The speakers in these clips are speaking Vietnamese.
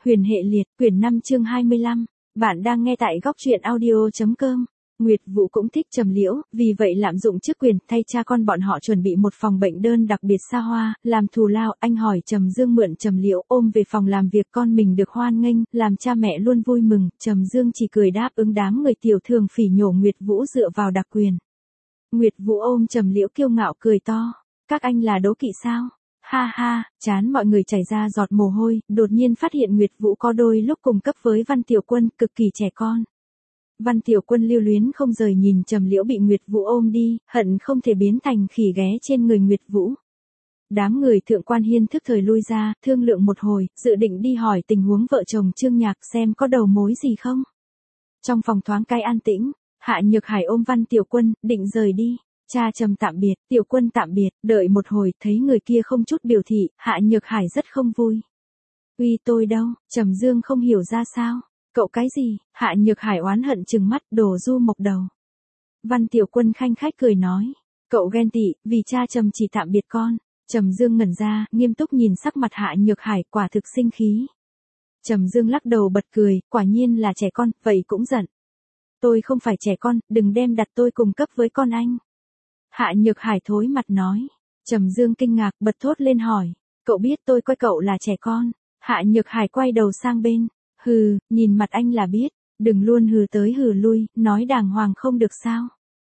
Huyền hệ liệt, quyển 5 chương 25. Bạn đang nghe tại góc truyện audio.com. Nguyệt Vũ cũng thích Trầm Liễu, vì vậy lạm dụng chức quyền, thay cha con bọn họ chuẩn bị một phòng bệnh đơn đặc biệt xa hoa, làm thù lao, anh hỏi Trầm Dương mượn Trầm Liễu ôm về phòng làm việc con mình được hoan nghênh, làm cha mẹ luôn vui mừng, Trầm Dương chỉ cười đáp ứng đám người tiểu thường phỉ nhổ Nguyệt Vũ dựa vào đặc quyền. Nguyệt Vũ ôm Trầm Liễu kiêu ngạo cười to, các anh là đố kỵ sao? Ha ha, chán mọi người chảy ra giọt mồ hôi, đột nhiên phát hiện Nguyệt Vũ có đôi lúc cùng cấp với Văn Tiểu Quân, cực kỳ trẻ con. Văn Tiểu Quân lưu luyến không rời nhìn Trầm Liễu bị Nguyệt Vũ ôm đi, hận không thể biến thành khỉ ghé trên người Nguyệt Vũ. Đám người Thượng Quan Hiên thức thời lui ra, thương lượng một hồi, dự định đi hỏi tình huống vợ chồng Trương Nhạc xem có đầu mối gì không. Trong phòng thoáng cái an tĩnh, Hạ Nhược Hải ôm Văn Tiểu Quân, định rời đi. Cha Trầm tạm biệt, Tiểu Quân tạm biệt, đợi một hồi, thấy người kia không chút biểu thị, Hạ Nhược Hải rất không vui. Uy tôi đâu, Trầm Dương không hiểu ra sao. Cậu cái gì? Hạ Nhược Hải oán hận trừng mắt, đồ du mộc đầu. Văn Tiểu Quân khanh khách cười nói, cậu ghen tị, vì cha Trầm chỉ tạm biệt con. Trầm Dương ngẩn ra, nghiêm túc nhìn sắc mặt Hạ Nhược Hải, quả thực sinh khí. Trầm Dương lắc đầu bật cười, quả nhiên là trẻ con, vậy cũng giận. Tôi không phải trẻ con, đừng đem đặt tôi cùng cấp với con anh. Hạ Nhược Hải thối mặt nói. Trầm Dương kinh ngạc bật thốt lên hỏi, cậu biết tôi coi cậu là trẻ con. Hạ Nhược Hải quay đầu sang bên, hừ, nhìn mặt anh là biết, đừng luôn hừ tới hừ lui, nói đàng hoàng không được sao.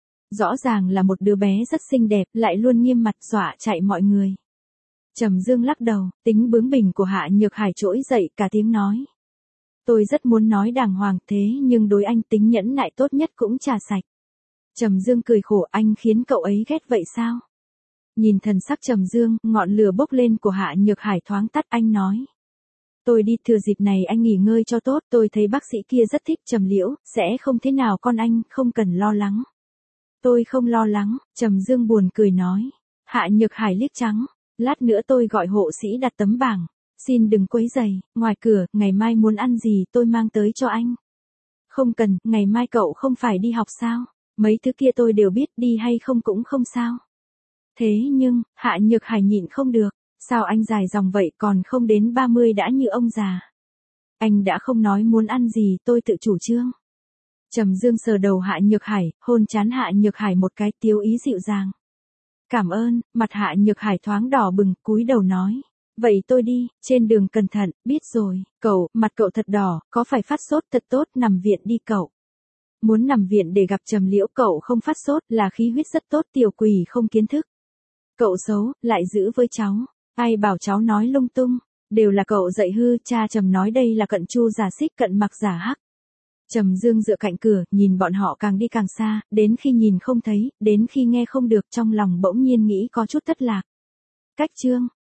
Rõ ràng là một đứa bé rất xinh đẹp, lại luôn nghiêm mặt dọa chạy mọi người. Trầm Dương lắc đầu, tính bướng bỉnh của Hạ Nhược Hải trỗi dậy cả tiếng nói. Tôi rất muốn nói đàng hoàng thế nhưng đối anh tính nhẫn nại tốt nhất cũng trà sạch. Trầm Dương cười khổ, anh khiến cậu ấy ghét vậy sao? Nhìn thần sắc Trầm Dương, ngọn lửa bốc lên của Hạ Nhược Hải thoáng tắt, anh nói. Tôi đi, thừa dịp này anh nghỉ ngơi cho tốt, tôi thấy bác sĩ kia rất thích Trầm Liễu, sẽ không thế nào con anh, không cần lo lắng. Tôi không lo lắng, Trầm Dương buồn cười nói. Hạ Nhược Hải liếc trắng, lát nữa tôi gọi hộ sĩ đặt tấm bảng. Xin đừng quấy rầy, ngoài cửa, ngày mai muốn ăn gì tôi mang tới cho anh. Không cần, ngày mai cậu không phải đi học sao? Mấy thứ kia tôi đều biết, đi hay không cũng không sao. Thế nhưng, Hạ Nhược Hải nhịn không được, sao anh dài dòng vậy, còn không đến 30 đã như ông già. Anh đã không nói muốn ăn gì, tôi tự chủ trương. Trầm Dương sờ đầu Hạ Nhược Hải, hôn trán Hạ Nhược Hải một cái, tiếu ý dịu dàng. Cảm ơn, mặt Hạ Nhược Hải thoáng đỏ bừng, cúi đầu nói. Vậy tôi đi, trên đường cẩn thận, biết rồi. Cậu, mặt cậu thật đỏ, có phải phát sốt thật tốt, nằm viện đi cậu. Muốn nằm viện để gặp Trầm Liễu, cậu không phát sốt, là khí huyết rất tốt, tiểu quỷ không kiến thức. Cậu xấu, lại giữ với cháu. Ai bảo cháu nói lung tung, đều là cậu dạy hư, cha Trầm nói đây là cận chu giả xích, cận mặc giả hắc. Trầm Dương dựa cạnh cửa, nhìn bọn họ càng đi càng xa, đến khi nhìn không thấy, đến khi nghe không được, trong lòng bỗng nhiên nghĩ có chút thất lạc. Cách chương